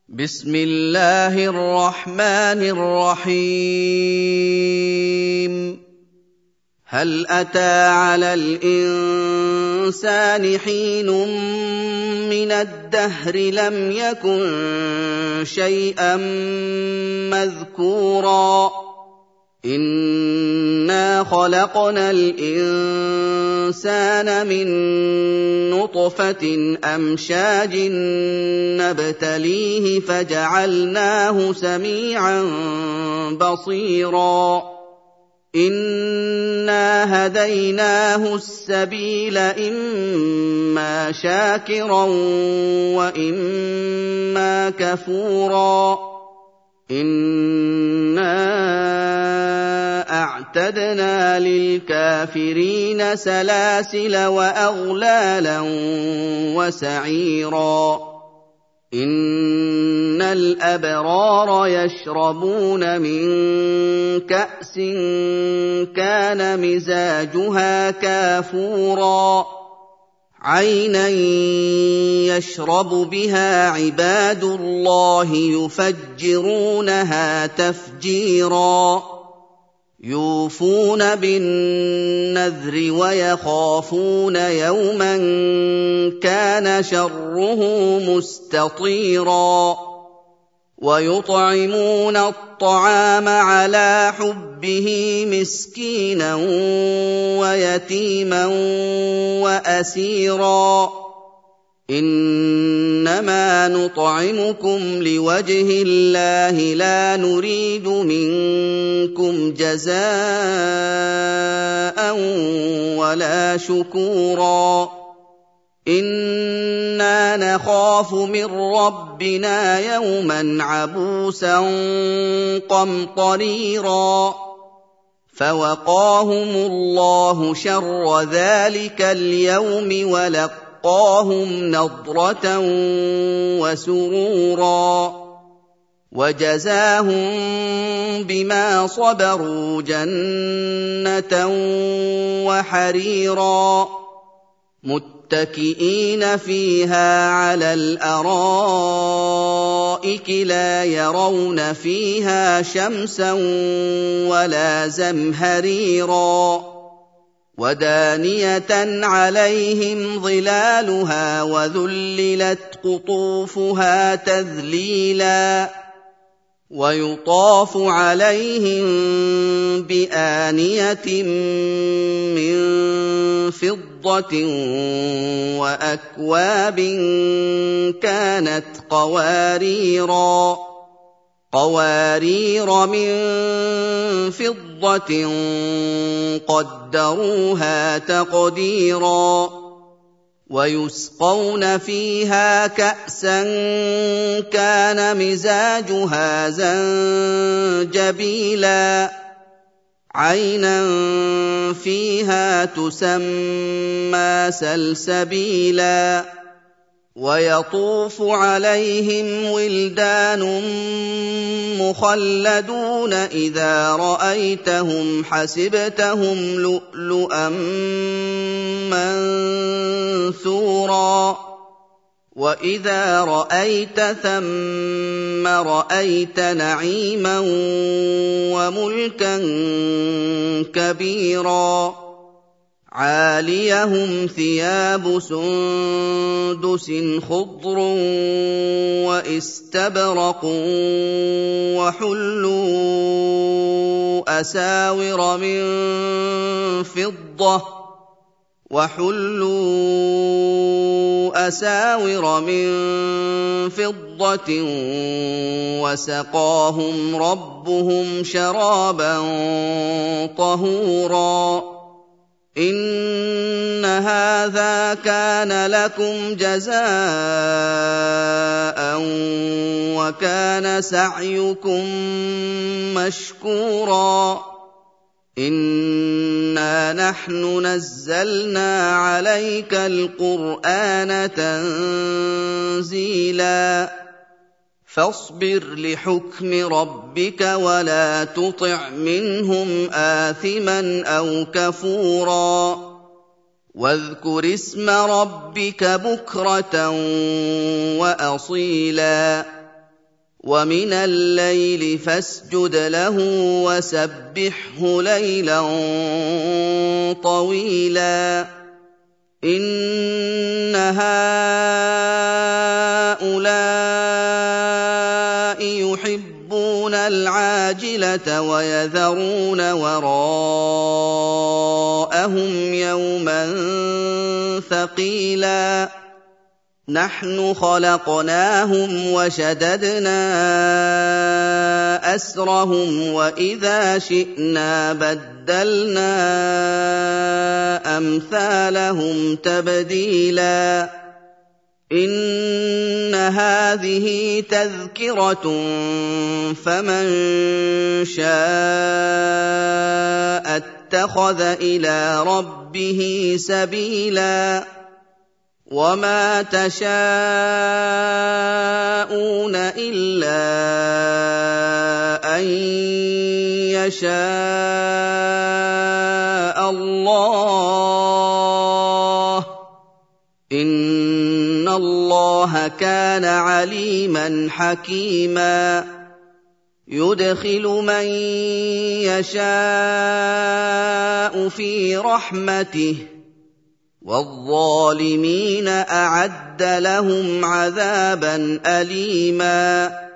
بسم الله الرحمن الرحيم هل أتى على الإنسان حين من الدهر لم يكن شيئا مذكورا إنا خلقنا الإنسان من نطفة أمشاج نبتليه فجعلناه سميعا بصيرا إنا هديناه السبيل إما شاكرا وإما كفورا إنا أعتدنا للكافرين سلاسل وأغلالا وسعيرا إن الأبرار يشربون من كأس كان مزاجها كافورا عينا يشرب بها عباد الله يفجرونها تفجيرا يوفون بالنذر ويخافون يوما كان شره مستطيرا ويطعمون الطعام على حبه مسكينا ويتيما وأسيرا إنما نطعمكم لوجه الله لا نريد منكم جزاء ولا شكورا إنا نخاف من ربنا يوما عبوسا قمطريرا فوقاهم الله شر ذلك اليوم ولقاهم نضرة وسرورا وجزاهم بما صبروا جنة وحريرا متكئين فيها على الأرائك لا يرون فيها شمسا ولا زمهريرا ودانية عليهم ظلالها وذللت قطوفها تذليلا ويطاف عليهم بآنية من فضة وأكواب كانت قوارير من فضة قدروها تقديرا ويسقون فيها كأسا كان مزاجها زنجبيلا عينا فيها تسمى سلسبيلا ويطوف عليهم ولدان مخلدون إذا رأيتهم حسبتهم لؤلؤا منثورا وإذا رأيت ثم رأيت نعيما وملكا كبيرا عاليهم ثياب سندس خضر واستبرق وحلوا أساور من فضة وسقاهم ربهم شرابا طهورا إن هذا كان لكم جزاء وكان سعيكم مشكورا إنا نحن نزلنا عليك القرآن تنزيلا فاصبر لحكم ربك ولا تطع منهم آثما أو كفورا واذكر اسم ربك بكرة وأصيلا ومن الليل فاسجد له وسبحه ليلا طويلا إن هؤلاء يحبون العاجلة ويذرون وراءهم يوما ثقيلا نحن خلقناهم وشددنا أسرهم وإذا شئنا بدلنا أمثالهم تبديلا إن هذه تذكرة فمن شاء اتخذ إلى ربه سبيلا وما تشاءون إلا أن يشاء الله إن الله كان عليما حكيما يدخل من يشاء في رحمته والظالمين أعد لهم عذابا أليما